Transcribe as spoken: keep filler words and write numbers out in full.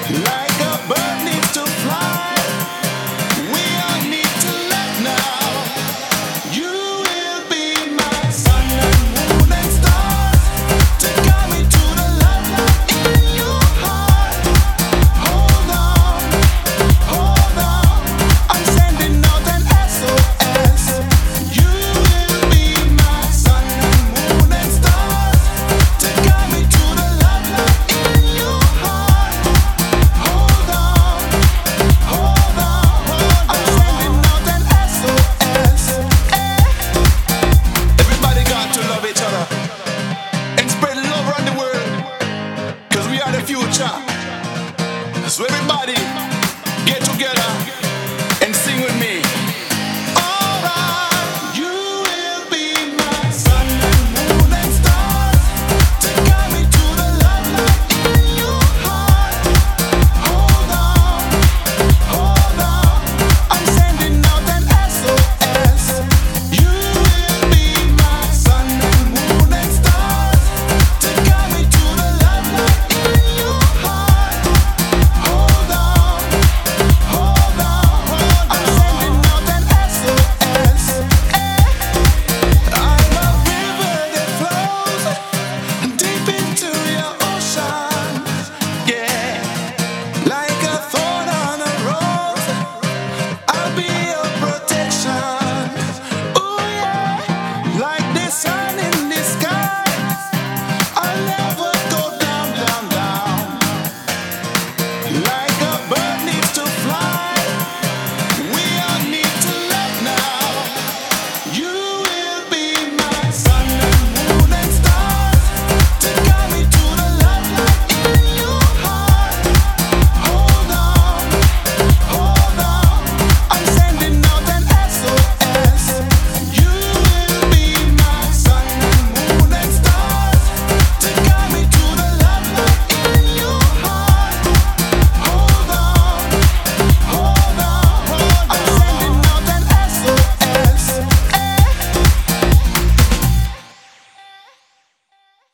Like a bird needs to fly, we all need to let now. You will be my sun and moon and stars to guide me to the love light in your heart. Hold on, hold on, I'm sending out an S O S. You will be my sun and moon and stars to guide me to the love light in your heart. Hold on, hold on, I'm sending out an S O S. Eh. Everybody got to love each other and spread love around the world, cause we are the future. So everybody get together.